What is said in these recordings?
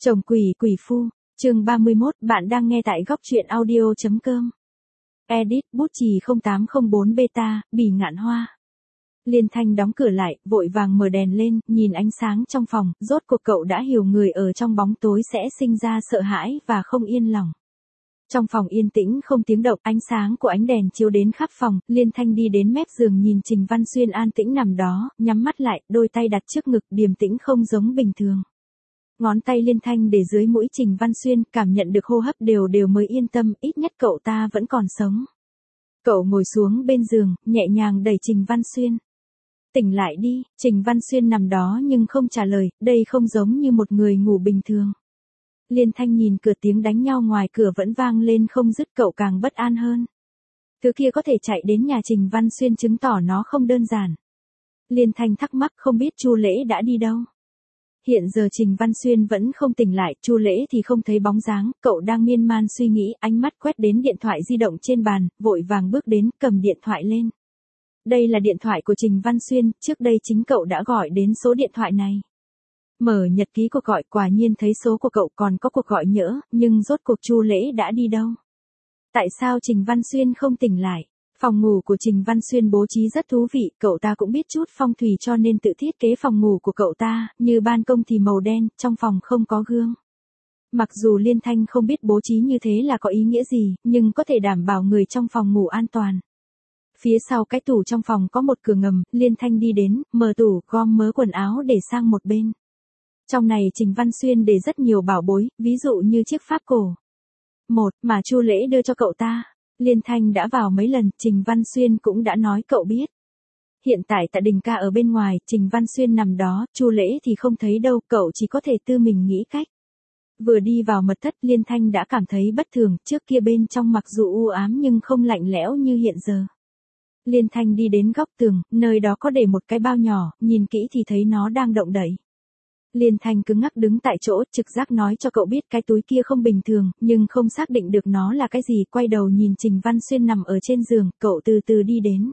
Chồng quỷ quỷ phu, chương 31, bạn đang nghe tại góc truyện audio.com. Edit, bút chì 0804 beta, bỉ ngạn hoa. Liên Thanh đóng cửa lại, vội vàng mở đèn lên, nhìn ánh sáng trong phòng, rốt cuộc cậu đã hiểu người ở trong bóng tối sẽ sinh ra sợ hãi và không yên lòng. Trong phòng yên tĩnh không tiếng động, ánh sáng của ánh đèn chiếu đến khắp phòng, Liên Thanh đi đến mép giường nhìn Trình Văn Xuyên an tĩnh nằm đó, nhắm mắt lại, đôi tay đặt trước ngực, điềm tĩnh không giống bình thường. Ngón tay Liên Thanh để dưới mũi Trình Văn Xuyên, cảm nhận được hô hấp đều đều mới yên tâm, ít nhất cậu ta vẫn còn sống. Cậu ngồi xuống bên giường, nhẹ nhàng đẩy Trình Văn Xuyên. Tỉnh lại đi, Trình Văn Xuyên nằm đó nhưng không trả lời, đây không giống như một người ngủ bình thường. Liên Thanh nhìn cửa, tiếng đánh nhau ngoài cửa vẫn vang lên không dứt, cậu càng bất an hơn. Thứ kia có thể chạy đến nhà Trình Văn Xuyên chứng tỏ nó không đơn giản. Liên Thanh thắc mắc không biết Chu Lễ đã đi đâu. Hiện giờ Trình Văn Xuyên vẫn không tỉnh lại, Chu Lễ thì không thấy bóng dáng, cậu đang miên man suy nghĩ, ánh mắt quét đến điện thoại di động trên bàn, vội vàng bước đến, cầm điện thoại lên. Đây là điện thoại của Trình Văn Xuyên, trước đây chính cậu đã gọi đến số điện thoại này. Mở nhật ký cuộc gọi, quả nhiên thấy số của cậu, còn có cuộc gọi nhỡ, nhưng rốt cuộc Chu Lễ đã đi đâu? Tại sao Trình Văn Xuyên không tỉnh lại? Phòng ngủ của Trình Văn Xuyên bố trí rất thú vị, cậu ta cũng biết chút phong thủy cho nên tự thiết kế phòng ngủ của cậu ta, như ban công thì màu đen, trong phòng không có gương. Mặc dù Liên Thanh không biết bố trí như thế là có ý nghĩa gì, nhưng có thể đảm bảo người trong phòng ngủ an toàn. Phía sau cái tủ trong phòng có một cửa ngầm, Liên Thanh đi đến, mở tủ, gom mớ quần áo để sang một bên. Trong này Trình Văn Xuyên để rất nhiều bảo bối, ví dụ như chiếc pháp cổ. Một mà Chu Lễ đưa cho cậu ta. Liên Thanh đã vào mấy lần, Trình Văn Xuyên cũng đã nói cậu biết. Hiện tại Tạ Đình Ca ở bên ngoài, Trình Văn Xuyên nằm đó, Chu Lễ thì không thấy đâu, cậu chỉ có thể tự mình nghĩ cách. Vừa đi vào mật thất, Liên Thanh đã cảm thấy bất thường, trước kia bên trong mặc dù u ám nhưng không lạnh lẽo như hiện giờ. Liên Thanh đi đến góc tường, nơi đó có để một cái bao nhỏ, nhìn kỹ thì thấy nó đang động đậy. Liên Thanh cứng ngắc đứng tại chỗ, trực giác nói cho cậu biết cái túi kia không bình thường, nhưng không xác định được nó là cái gì, quay đầu nhìn Trình Văn Xuyên nằm ở trên giường, cậu từ từ đi đến.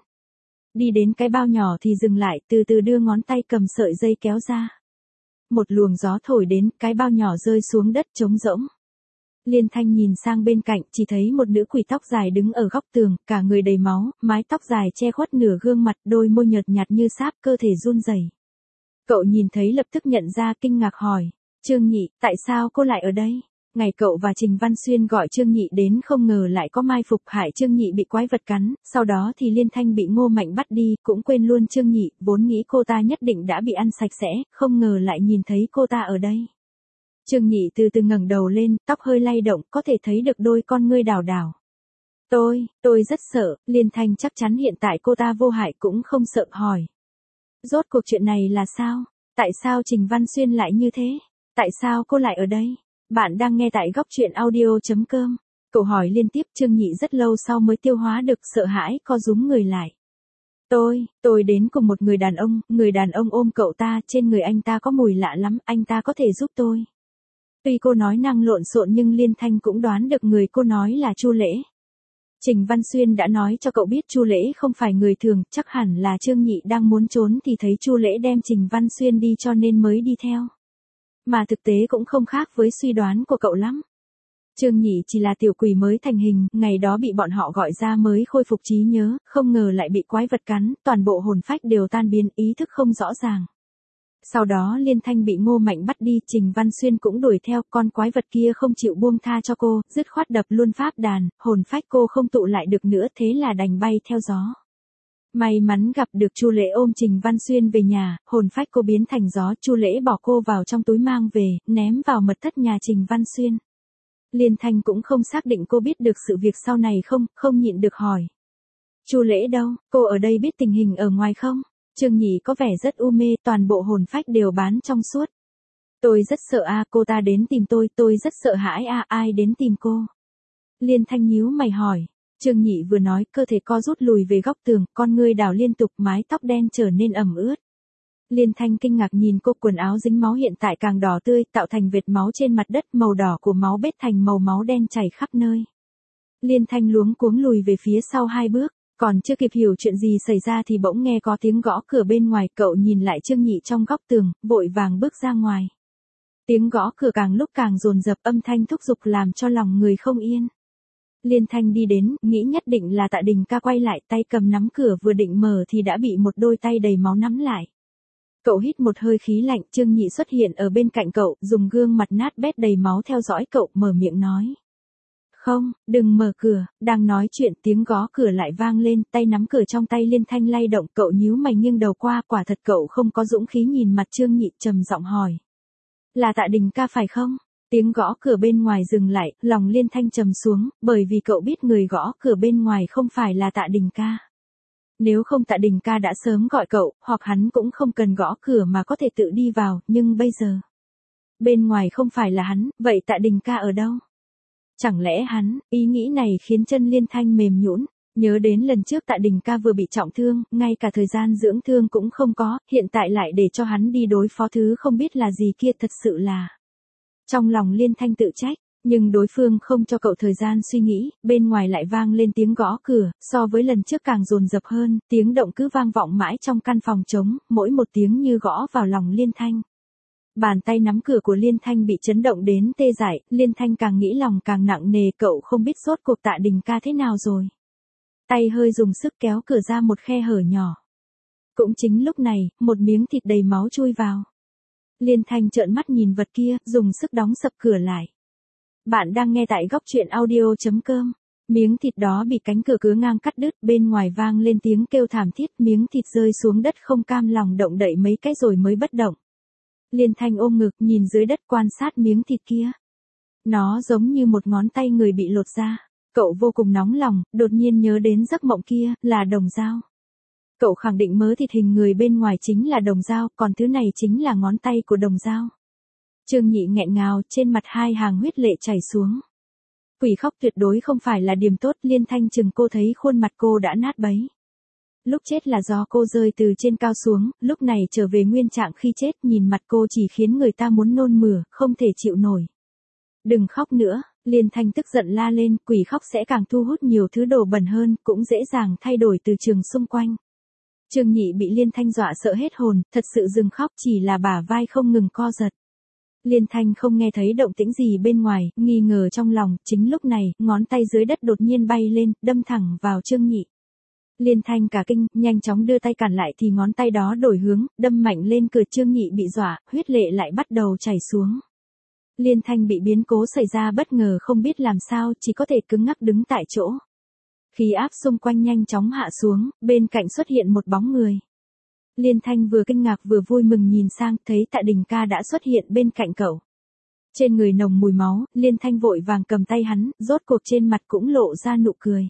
Đi đến cái bao nhỏ thì dừng lại, từ từ đưa ngón tay cầm sợi dây kéo ra. Một luồng gió thổi đến, cái bao nhỏ rơi xuống đất trống rỗng. Liên Thanh nhìn sang bên cạnh, chỉ thấy một nữ quỷ tóc dài đứng ở góc tường, cả người đầy máu, mái tóc dài che khuất nửa gương mặt, đôi môi nhợt nhạt như sáp, cơ thể run rẩy. Cậu nhìn thấy lập tức nhận ra, kinh ngạc hỏi, Trương Nhị, tại sao cô lại ở đây? Ngày cậu và Trình Văn Xuyên gọi Trương Nhị đến không ngờ lại có mai phục, hại Trương Nhị bị quái vật cắn, sau đó thì Liên Thanh bị Ngô Mạnh bắt đi, cũng quên luôn Trương Nhị, vốn nghĩ cô ta nhất định đã bị ăn sạch sẽ, không ngờ lại nhìn thấy cô ta ở đây. Trương Nhị từ từ ngẩng đầu lên, tóc hơi lay động, có thể thấy được đôi con ngươi đảo đảo. Tôi rất sợ, Liên Thanh chắc chắn hiện tại cô ta vô hại cũng không sợ, hỏi. Rốt cuộc chuyện này là sao? Tại sao Trình Văn Xuyên lại như thế? Tại sao cô lại ở đây? Bạn đang nghe tại góc truyện audio.com. Cậu hỏi liên tiếp, Trương Nhị rất lâu sau mới tiêu hóa được, sợ hãi, co rúm người lại. Tôi đến cùng một người đàn ông ôm cậu ta, trên người anh ta có mùi lạ lắm, anh ta có thể giúp tôi. Tuy cô nói năng lộn xộn nhưng Liên Thanh cũng đoán được người cô nói là Chu Lễ. Trình Văn Xuyên đã nói cho cậu biết Chu Lễ không phải người thường, chắc hẳn là Trương Nhị đang muốn trốn thì thấy Chu Lễ đem Trình Văn Xuyên đi cho nên mới đi theo. Mà thực tế cũng không khác với suy đoán của cậu lắm. Trương Nhị chỉ là tiểu quỷ mới thành hình, ngày đó bị bọn họ gọi ra mới khôi phục trí nhớ, không ngờ lại bị quái vật cắn, toàn bộ hồn phách đều tan biến, ý thức không rõ ràng. Sau đó Liên Thanh bị Ngô Mạnh bắt đi, Trình Văn Xuyên cũng đuổi theo, con quái vật kia không chịu buông tha cho cô, dứt khoát đập luôn pháp đàn, hồn phách cô không tụ lại được nữa, thế là đành bay theo gió. May mắn gặp được Chu Lễ ôm Trình Văn Xuyên về nhà, hồn phách cô biến thành gió, Chu Lễ bỏ cô vào trong túi mang về, ném vào mật thất nhà Trình Văn Xuyên. Liên Thanh cũng không xác định cô biết được sự việc sau này không nhịn được hỏi. Chu Lễ đâu, cô ở đây biết tình hình ở ngoài không? Trương Nhị có vẻ rất u mê, toàn bộ hồn phách đều bán trong suốt. Tôi rất sợ cô ta đến tìm tôi rất sợ hãi ai đến tìm cô? Liên Thanh nhíu mày hỏi. Trương Nhị vừa nói, cơ thể co rút lùi về góc tường, con ngươi đảo liên tục, mái tóc đen trở nên ẩm ướt. Liên Thanh kinh ngạc nhìn cô, quần áo dính máu hiện tại càng đỏ tươi, tạo thành vệt máu trên mặt đất, màu đỏ của máu bết thành màu máu đen chảy khắp nơi. Liên Thanh luống cuống lùi về phía sau 2 bước. Còn chưa kịp hiểu chuyện gì xảy ra thì bỗng nghe có tiếng gõ cửa bên ngoài, cậu nhìn lại Trương Nhị trong góc tường, vội vàng bước ra ngoài. Tiếng gõ cửa càng lúc càng dồn dập, âm thanh thúc giục làm cho lòng người không yên. Liên Thanh đi đến, nghĩ nhất định là Tạ Đình ca quay lại, tay cầm nắm cửa vừa định mở thì đã bị một đôi tay đầy máu nắm lại. Cậu hít một hơi khí lạnh, Trương Nhị xuất hiện ở bên cạnh cậu, dùng gương mặt nát bét đầy máu theo dõi cậu, mở miệng nói. Không, đừng mở cửa, đang nói chuyện tiếng gõ cửa lại vang lên, tay nắm cửa trong tay Liên Thanh lay động, cậu nhíu mày nghiêng đầu qua, quả thật cậu không có dũng khí nhìn mặt Trương Nhị, trầm giọng hỏi. Là Tạ Đình ca phải không? Tiếng gõ cửa bên ngoài dừng lại, lòng Liên Thanh trầm xuống, bởi vì cậu biết người gõ cửa bên ngoài không phải là Tạ Đình ca. Nếu không Tạ Đình ca đã sớm gọi cậu, hoặc hắn cũng không cần gõ cửa mà có thể tự đi vào, nhưng bây giờ. Bên ngoài không phải là hắn, vậy Tạ Đình ca ở đâu? Chẳng lẽ hắn, ý nghĩ này khiến chân Liên Thanh mềm nhũn, nhớ đến lần trước Tạ Đình ca vừa bị trọng thương, ngay cả thời gian dưỡng thương cũng không có, hiện tại lại để cho hắn đi đối phó thứ không biết là gì kia thật sự là. Trong lòng Liên Thanh tự trách, nhưng đối phương không cho cậu thời gian suy nghĩ, bên ngoài lại vang lên tiếng gõ cửa, so với lần trước càng dồn dập hơn, tiếng động cứ vang vọng mãi trong căn phòng trống, mỗi một tiếng như gõ vào lòng Liên Thanh. Bàn tay nắm cửa của Liên Thanh bị chấn động đến tê dại, Liên Thanh càng nghĩ lòng càng nặng nề, cậu không biết rốt cuộc Tạ Đình ca thế nào rồi. Tay hơi dùng sức kéo cửa ra một khe hở nhỏ. Cũng chính lúc này, một miếng thịt đầy máu chui vào. Liên Thanh trợn mắt nhìn vật kia, dùng sức đóng sập cửa lại. Bạn đang nghe tại góc truyện audio.com. Miếng thịt đó bị cánh cửa cứa ngang cắt đứt, bên ngoài vang lên tiếng kêu thảm thiết, miếng thịt rơi xuống đất không cam lòng động đậy mấy cái rồi mới bất động. Liên Thanh ôm ngực nhìn dưới đất quan sát miếng thịt kia. Nó giống như một ngón tay người bị lột ra. Cậu vô cùng nóng lòng, đột nhiên nhớ đến giấc mộng kia, là đồng dao. Cậu khẳng định mớ thịt hình người bên ngoài chính là đồng dao, còn thứ này chính là ngón tay của đồng dao. Trương Nhị nghẹn ngào, trên mặt hai hàng huyết lệ chảy xuống. Quỷ khóc tuyệt đối không phải là điểm tốt, Liên Thanh chừng cô thấy khuôn mặt cô đã nát bấy. Lúc chết là do cô rơi từ trên cao xuống, lúc này trở về nguyên trạng khi chết, nhìn mặt cô chỉ khiến người ta muốn nôn mửa, không thể chịu nổi. Đừng khóc nữa, Liên Thanh tức giận la lên, quỷ khóc sẽ càng thu hút nhiều thứ đồ bẩn hơn, cũng dễ dàng thay đổi từ trường xung quanh. Trương Nhị bị Liên Thanh dọa sợ hết hồn, thật sự dừng khóc, chỉ là bả vai không ngừng co giật. Liên Thanh không nghe thấy động tĩnh gì bên ngoài, nghi ngờ trong lòng, chính lúc này, ngón tay dưới đất đột nhiên bay lên, đâm thẳng vào Trương Nhị. Liên Thanh cả kinh, nhanh chóng đưa tay cản lại thì ngón tay đó đổi hướng, đâm mạnh lên cửa. Trương Nhị bị dọa, huyết lệ lại bắt đầu chảy xuống. Liên Thanh bị biến cố xảy ra bất ngờ không biết làm sao, chỉ có thể cứng ngắc đứng tại chỗ. Khí áp xung quanh nhanh chóng hạ xuống, bên cạnh xuất hiện một bóng người. Liên Thanh vừa kinh ngạc vừa vui mừng nhìn sang, thấy Tạ Đình ca đã xuất hiện bên cạnh cậu. Trên người nồng mùi máu, Liên Thanh vội vàng cầm tay hắn, rốt cuộc trên mặt cũng lộ ra nụ cười.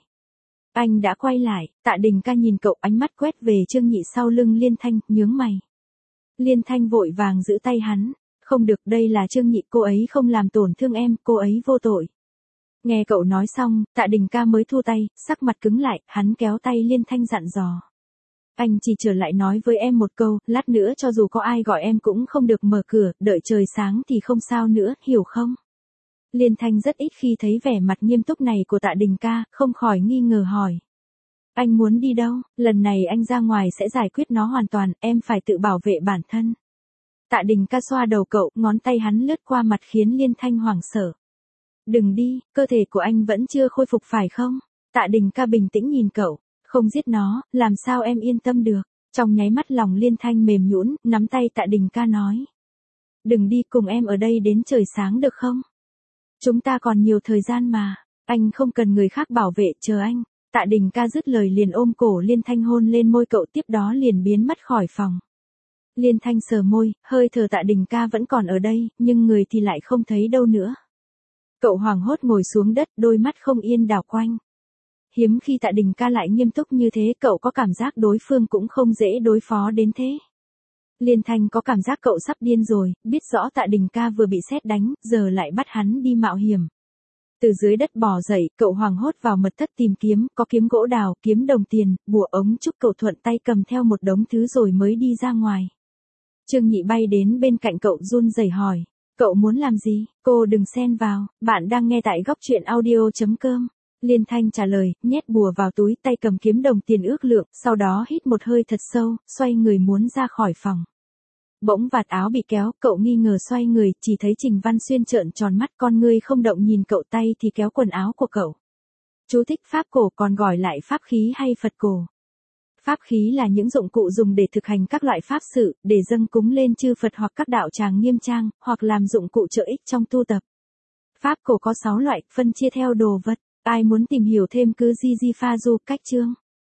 Anh đã quay lại, Tạ Đình ca nhìn cậu, ánh mắt quét về Trương Nhị sau lưng Liên Thanh, nhướng mày. Liên Thanh vội vàng giữ tay hắn. Không được, đây là Trương Nhị, cô ấy không làm tổn thương em, cô ấy vô tội. Nghe cậu nói xong, Tạ Đình ca mới thu tay, sắc mặt cứng lại, hắn kéo tay Liên Thanh dặn dò. Anh chỉ trở lại nói với em một câu, lát nữa cho dù có ai gọi em cũng không được mở cửa, đợi trời sáng thì không sao nữa, hiểu không? Liên Thanh rất ít khi thấy vẻ mặt nghiêm túc này của Tạ Đình ca, không khỏi nghi ngờ hỏi. Anh muốn đi đâu? Lần này anh ra ngoài sẽ giải quyết nó hoàn toàn, em phải tự bảo vệ bản thân. Tạ Đình ca xoa đầu cậu, ngón tay hắn lướt qua mặt khiến Liên Thanh hoảng sợ. Đừng đi, cơ thể của anh vẫn chưa khôi phục phải không? Tạ Đình ca bình tĩnh nhìn cậu, không giết nó, làm sao em yên tâm được? Trong nháy mắt lòng Liên Thanh mềm nhũn, nắm tay Tạ Đình ca nói. Đừng đi, cùng em ở đây đến trời sáng được không? Chúng ta còn nhiều thời gian mà, anh không cần người khác bảo vệ, chờ anh. Tạ Đình ca dứt lời liền ôm cổ Liên Thanh hôn lên môi cậu, tiếp đó liền biến mất khỏi phòng. Liên Thanh sờ môi, hơi thở Tạ Đình ca vẫn còn ở đây, nhưng người thì lại không thấy đâu nữa. Cậu hoảng hốt ngồi xuống đất, đôi mắt không yên đảo quanh. Hiếm khi Tạ Đình ca lại nghiêm túc như thế, cậu có cảm giác đối phương cũng không dễ đối phó đến thế. Liên Thanh có cảm giác cậu sắp điên rồi, biết rõ Tạ Đình ca vừa bị sét đánh, giờ lại bắt hắn đi mạo hiểm. Từ dưới đất bò dậy, cậu hoảng hốt vào mật thất tìm kiếm, có kiếm gỗ đào, kiếm đồng tiền, bùa ống trúc, cậu thuận tay cầm theo một đống thứ rồi mới đi ra ngoài. Trương Nhị bay đến bên cạnh cậu run rẩy hỏi, cậu muốn làm gì? Cô đừng xen vào, bạn đang nghe tại góc truyện audio.com. Liên Thanh trả lời, nhét bùa vào túi, tay cầm kiếm đồng tiền ước lượng, sau đó hít một hơi thật sâu, xoay người muốn ra khỏi phòng. Bỗng vạt áo bị kéo, cậu nghi ngờ xoay người, chỉ thấy Trình Văn Xuyên trợn tròn mắt, con ngươi không động nhìn cậu, tay thì kéo quần áo của cậu. Chú thích pháp cổ, còn gọi lại pháp khí hay Phật cổ. Pháp khí là những dụng cụ dùng để thực hành các loại pháp sự, để dâng cúng lên chư Phật hoặc các đạo tràng nghiêm trang, hoặc làm dụng cụ trợ ích trong tu tập. Pháp cổ có 6 loại, phân chia theo đồ vật. Ai muốn tìm hiểu thêm cứ Gigi Pha Du cách chương.